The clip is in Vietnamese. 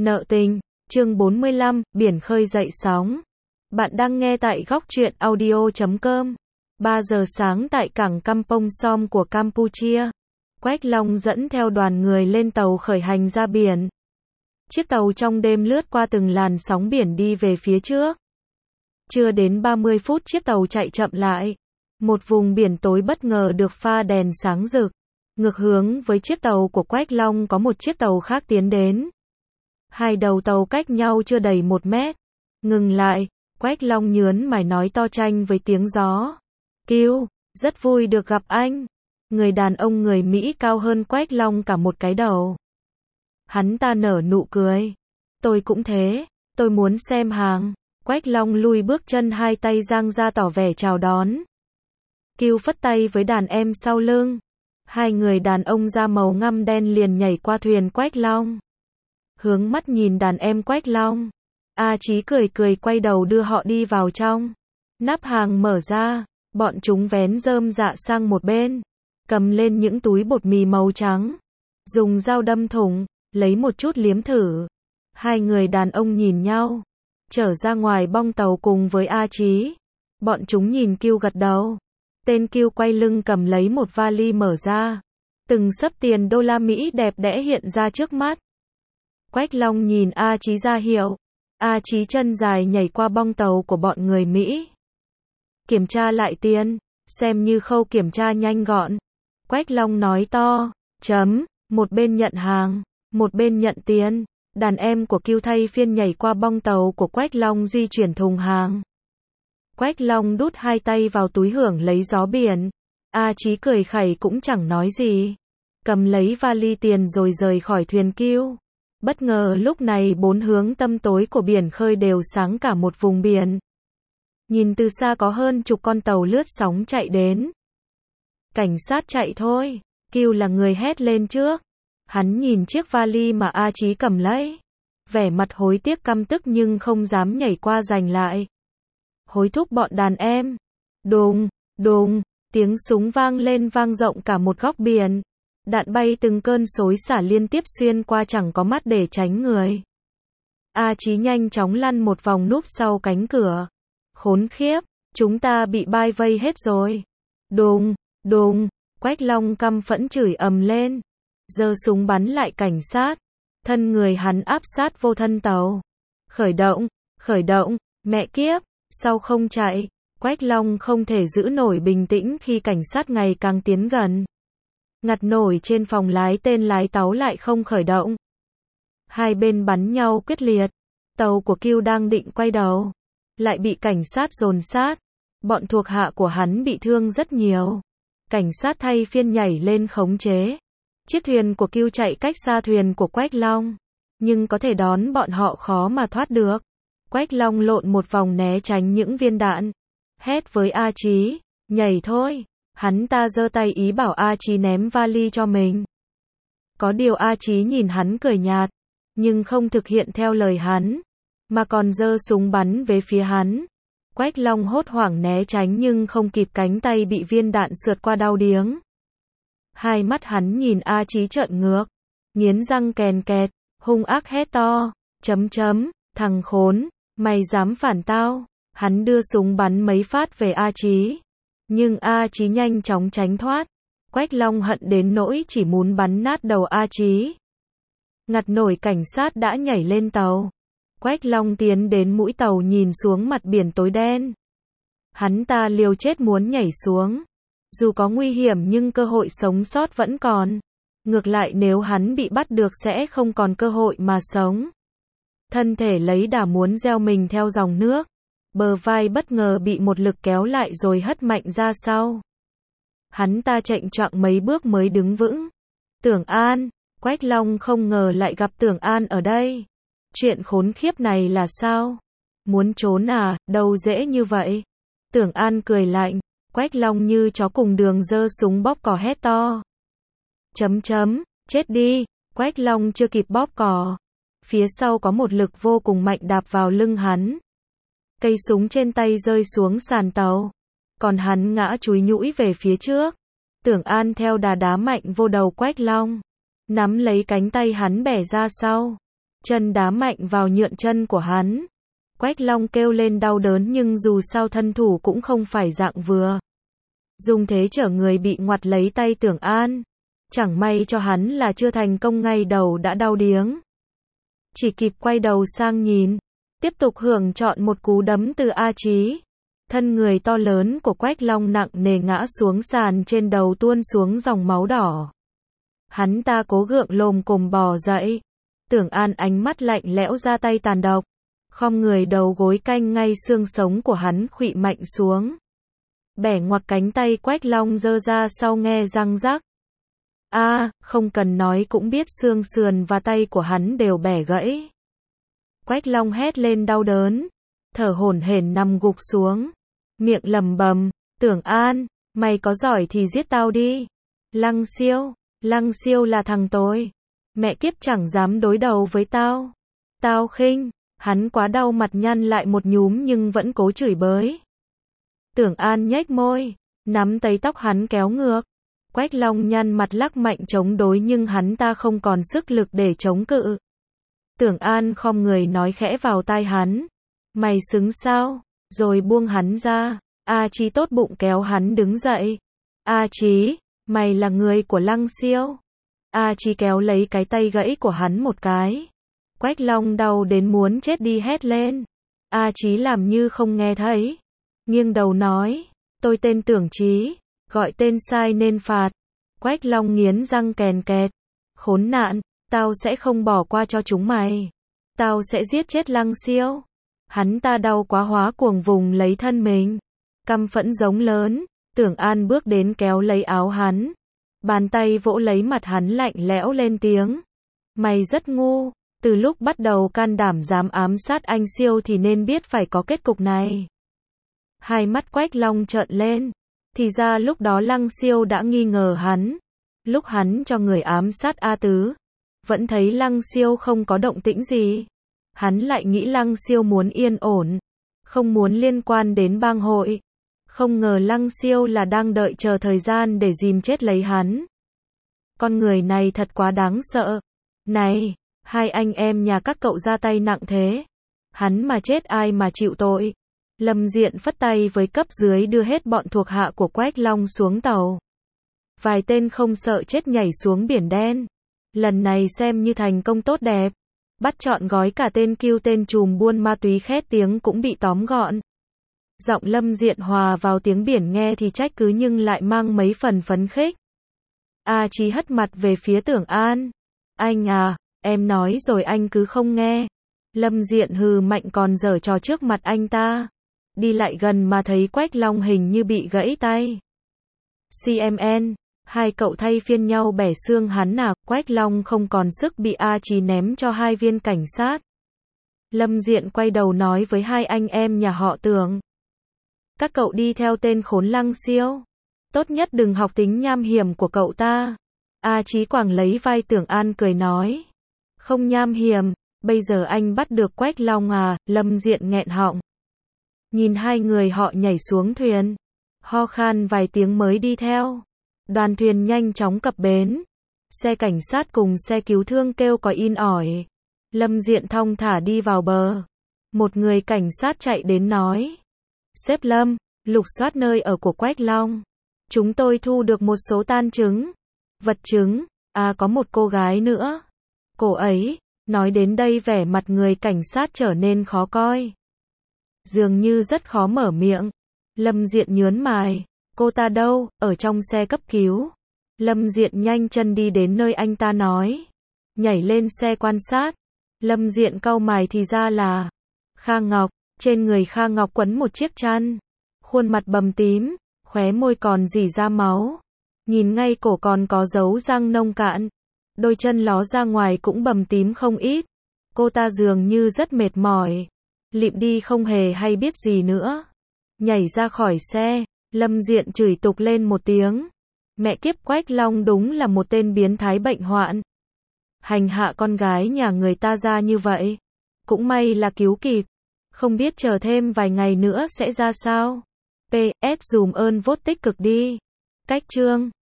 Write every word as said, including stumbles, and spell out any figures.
Nợ tình, chương bốn mươi lăm, biển khơi dậy sóng. Bạn đang nghe tại góc truyện audio chấm com. ba giờ sáng tại cảng Kampong Som của Campuchia. Quách Long dẫn theo đoàn người lên tàu khởi hành ra biển. Chiếc tàu trong đêm lướt qua từng làn sóng biển đi về phía trước. Chưa đến ba mươi phút chiếc tàu chạy chậm lại. Một vùng biển tối bất ngờ được pha đèn sáng rực. Ngược hướng với chiếc tàu của Quách Long có một chiếc tàu khác tiến đến. Hai đầu tàu cách nhau chưa đầy một mét. Ngừng lại, Quách Long nhớn mày nói to tranh với tiếng gió. Kiêu, rất vui được gặp anh. Người đàn ông người Mỹ cao hơn Quách Long cả một cái đầu. Hắn ta nở nụ cười. Tôi cũng thế, tôi muốn xem hàng. Quách Long lùi bước chân hai tay dang ra tỏ vẻ chào đón. Kiêu phất tay với đàn em sau lưng. Hai người đàn ông da màu ngăm đen liền nhảy qua thuyền Quách Long. Hướng mắt nhìn đàn em Quách Long. A Chí cười cười quay đầu đưa họ đi vào trong. Nắp hàng mở ra, bọn chúng vén rơm dạ sang một bên. Cầm lên những túi bột mì màu trắng. Dùng dao đâm thủng, lấy một chút liếm thử. Hai người đàn ông nhìn nhau. Trở ra ngoài bong tàu cùng với A Chí. Bọn chúng nhìn Kiêu gật đầu. Tên Kiêu quay lưng cầm lấy một vali mở ra. Từng xấp tiền đô la Mỹ đẹp đẽ hiện ra trước mắt. Quách Long nhìn A Chí ra hiệu. A Chí chân dài nhảy qua bong tàu của bọn người Mỹ. Kiểm tra lại tiền, xem như khâu kiểm tra nhanh gọn. Quách Long nói to, chấm, một bên nhận hàng, một bên nhận tiền. Đàn em của Kiêu thay phiên nhảy qua bong tàu của Quách Long di chuyển thùng hàng. Quách Long đút hai tay vào túi hưởng lấy gió biển. A Chí cười khẩy cũng chẳng nói gì. Cầm lấy vali tiền rồi rời khỏi thuyền Kiêu. Bất ngờ lúc này bốn hướng tăm tối của biển khơi đều sáng cả một vùng biển. Nhìn từ xa có hơn chục con tàu lướt sóng chạy đến. Cảnh sát chạy thôi. Kiêu là người hét lên trước. Hắn nhìn chiếc vali mà A Chí cầm lấy. Vẻ mặt hối tiếc căm tức nhưng không dám nhảy qua giành lại. Hối thúc bọn đàn em. Đùng, đùng, tiếng súng vang lên vang rộng cả một góc biển. Đạn bay từng cơn xối xả liên tiếp xuyên qua chẳng có mắt để tránh người. A Chí nhanh chóng lăn một vòng núp sau cánh cửa. Khốn khiếp, chúng ta bị bao vây hết rồi. Đùng, đùng, Quách Long căm phẫn chửi ầm lên. Giơ súng bắn lại cảnh sát. Thân người hắn áp sát vô thân tàu. Khởi động, khởi động, mẹ kiếp, sao không chạy? Quách Long không thể giữ nổi bình tĩnh khi cảnh sát ngày càng tiến gần. Ngặt nổi trên phòng lái tên lái tàu lại không khởi động. Hai bên bắn nhau quyết liệt. Tàu của Kiêu đang định quay đầu. Lại bị cảnh sát dồn sát. Bọn thuộc hạ của hắn bị thương rất nhiều. Cảnh sát thay phiên nhảy lên khống chế. Chiếc thuyền của Kiêu chạy cách xa thuyền của Quách Long. Nhưng có thể đón bọn họ khó mà thoát được. Quách Long lộn một vòng né tránh những viên đạn. Hét với A Chí, nhảy thôi. Hắn ta giơ tay ý bảo A Chí ném vali cho mình. Có điều A Chí nhìn hắn cười nhạt, nhưng không thực hiện theo lời hắn, mà còn giơ súng bắn về phía hắn. Quách Long hốt hoảng né tránh nhưng không kịp cánh tay bị viên đạn sượt qua đau điếng. Hai mắt hắn nhìn A Chí trợn ngược, nghiến răng kèn kẹt, hung ác hét to, chấm chấm, thằng khốn, mày dám phản tao. Hắn đưa súng bắn mấy phát về A Chí. Nhưng A Chí nhanh chóng tránh thoát. Quách Long hận đến nỗi chỉ muốn bắn nát đầu A Chí. Ngặt nổi cảnh sát đã nhảy lên tàu. Quách Long tiến đến mũi tàu nhìn xuống mặt biển tối đen. Hắn ta liều chết muốn nhảy xuống. Dù có nguy hiểm nhưng cơ hội sống sót vẫn còn. Ngược lại nếu hắn bị bắt được sẽ không còn cơ hội mà sống. Thân thể lấy đà muốn gieo mình theo dòng nước. Bờ vai bất ngờ bị một lực kéo lại rồi hất mạnh ra sau. Hắn ta chệch choạng mấy bước mới đứng vững. Tưởng An, Quách Long không ngờ lại gặp Tưởng An ở đây. Chuyện khốn khiếp này là sao? Muốn trốn à, đâu dễ như vậy. Tưởng An cười lạnh, Quách Long như chó cùng đường giơ súng bóp cò hét to. Chấm chấm, chết đi, Quách Long chưa kịp bóp cò. Phía sau có một lực vô cùng mạnh đạp vào lưng hắn. Cây súng trên tay rơi xuống sàn tàu. Còn hắn ngã chúi nhũi về phía trước. Tưởng An theo đà đá mạnh vô đầu Quách Long. Nắm lấy cánh tay hắn bẻ ra sau. chân đá mạnh vào nhượn chân của hắn. Quách Long kêu lên đau đớn nhưng dù sao thân thủ cũng không phải dạng vừa. Dùng thế chở người bị ngoặt lấy tay Tưởng An. Chẳng may cho hắn là chưa thành công ngay đầu đã đau điếng. Chỉ kịp quay đầu sang nhìn. Tiếp tục hưởng trọn một cú đấm từ A Chí. Thân người to lớn của Quách Long nặng nề ngã xuống sàn, trên đầu tuôn xuống dòng máu đỏ. Hắn ta cố gượng lồm cồm bò dậy. Tưởng An ánh mắt lạnh lẽo ra tay tàn độc. Khom người đầu gối canh ngay xương sống của hắn khuỵu mạnh xuống. Bẻ ngoặc cánh tay Quách Long giơ ra sau nghe răng rắc. A, à, không cần nói cũng biết xương sườn và tay của hắn đều bẻ gãy. Quách Long hét lên đau đớn, thở hổn hển nằm gục xuống, miệng lẩm bẩm, Tưởng An, mày có giỏi thì giết tao đi. Lăng Siêu, Lăng Siêu là thằng tồi. Mẹ kiếp chẳng dám đối đầu với tao. Tao khinh, hắn quá đau mặt nhăn lại một nhúm nhưng vẫn cố chửi bới. Tưởng An nhếch môi, nắm tay tóc hắn kéo ngược. Quách Long nhăn mặt lắc mạnh chống đối nhưng hắn ta không còn sức lực để chống cự. Tưởng An khom người nói khẽ vào tai hắn. Mày xứng sao? Rồi buông hắn ra. A Chí tốt bụng kéo hắn đứng dậy. A Chí, mày là người của Lăng Siêu. A Chí kéo lấy cái tay gãy của hắn một cái. Quách Long đau đến muốn chết đi hét lên. A Chí làm như không nghe thấy. Nghiêng đầu nói, tôi tên Tưởng Chí, gọi tên sai nên phạt. Quách Long nghiến răng kèn kẹt. Khốn nạn, tao sẽ không bỏ qua cho chúng mày. Tao sẽ giết chết Lăng Siêu. Hắn ta đau quá hóa cuồng vùng lấy thân mình. Căm phẫn giống lớn, Tưởng An bước đến kéo lấy áo hắn. Bàn tay vỗ lấy mặt hắn lạnh lẽo lên tiếng. Mày rất ngu, từ lúc bắt đầu can đảm dám ám sát anh Siêu thì nên biết phải có kết cục này. Hai mắt Quách Long trợn lên. Thì ra lúc đó Lăng Siêu đã nghi ngờ hắn. Lúc hắn cho người ám sát A Tứ, vẫn thấy Lăng Siêu không có động tĩnh gì. Hắn lại nghĩ Lăng Siêu muốn yên ổn, không muốn liên quan đến bang hội. Không ngờ Lăng Siêu là đang đợi chờ thời gian để dìm chết lấy hắn. Con người này thật quá đáng sợ. Này, hai anh em nhà các cậu ra tay nặng thế. Hắn mà chết ai mà chịu tội. Lâm Diện phất tay với cấp dưới đưa hết bọn thuộc hạ của Quách Long xuống tàu. Vài tên không sợ chết nhảy xuống biển đen. Lần này xem như thành công tốt đẹp. Bắt trọn gói cả tên Kiêu, tên trùm buôn ma túy khét tiếng cũng bị tóm gọn. Giọng Lâm Diện hòa vào tiếng biển nghe thì trách cứ nhưng lại mang mấy phần phấn khích. A Chí hất mặt về phía Tưởng An. Anh à, em nói rồi anh cứ không nghe. Lâm Diện hừ mạnh còn giở trò trước mặt anh ta. Đi lại gần mà thấy Quách Long hình như bị gãy tay. xê em en, hai cậu thay phiên nhau bẻ xương hắn à? Quách Long không còn sức bị A Chí ném cho hai viên cảnh sát. Lâm Diện quay đầu nói với hai anh em nhà họ Tưởng. Các cậu đi theo tên khốn Lăng Siêu. Tốt nhất đừng học tính nham hiểm của cậu ta. A Chí quàng lấy vai Tưởng An cười nói. Không nham hiểm, bây giờ anh bắt được Quách Long à? Lâm Diện nghẹn họng. Nhìn hai người họ nhảy xuống thuyền. Ho khan vài tiếng mới đi theo. Đoàn thuyền nhanh chóng cập bến. Xe cảnh sát cùng xe cứu thương kêu còi in ỏi. Lâm Diện thong thả đi vào bờ. Một người cảnh sát chạy đến nói. Sếp Lâm, lục soát nơi ở của Quách Long. Chúng tôi thu được một số tang chứng. Vật chứng, à có một cô gái nữa. Cô ấy, nói đến đây vẻ mặt người cảnh sát trở nên khó coi. Dường như rất khó mở miệng. Lâm Diện nhớn mày. Cô ta đâu? Ở trong xe cấp cứu. Lâm Diện nhanh chân đi đến nơi anh ta nói. Nhảy lên xe quan sát. Lâm Diện cau mày thì ra là Kha Ngọc. Trên người Kha Ngọc quấn một chiếc chăn. Khuôn mặt bầm tím, khóe môi còn rỉ ra máu. Nhìn ngay cổ còn có dấu răng nông cạn. Đôi chân ló ra ngoài cũng bầm tím không ít. Cô ta dường như rất mệt mỏi. Lịm đi không hề hay biết gì nữa. Nhảy ra khỏi xe, Lâm Diện chửi tục lên một tiếng. Mẹ kiếp, Quách Long đúng là một tên biến thái bệnh hoạn. Hành hạ con gái nhà người ta ra như vậy. Cũng may là cứu kịp. Không biết chờ thêm vài ngày nữa sẽ ra sao. pê ét dùm ơn vote tích cực đi. Cách chương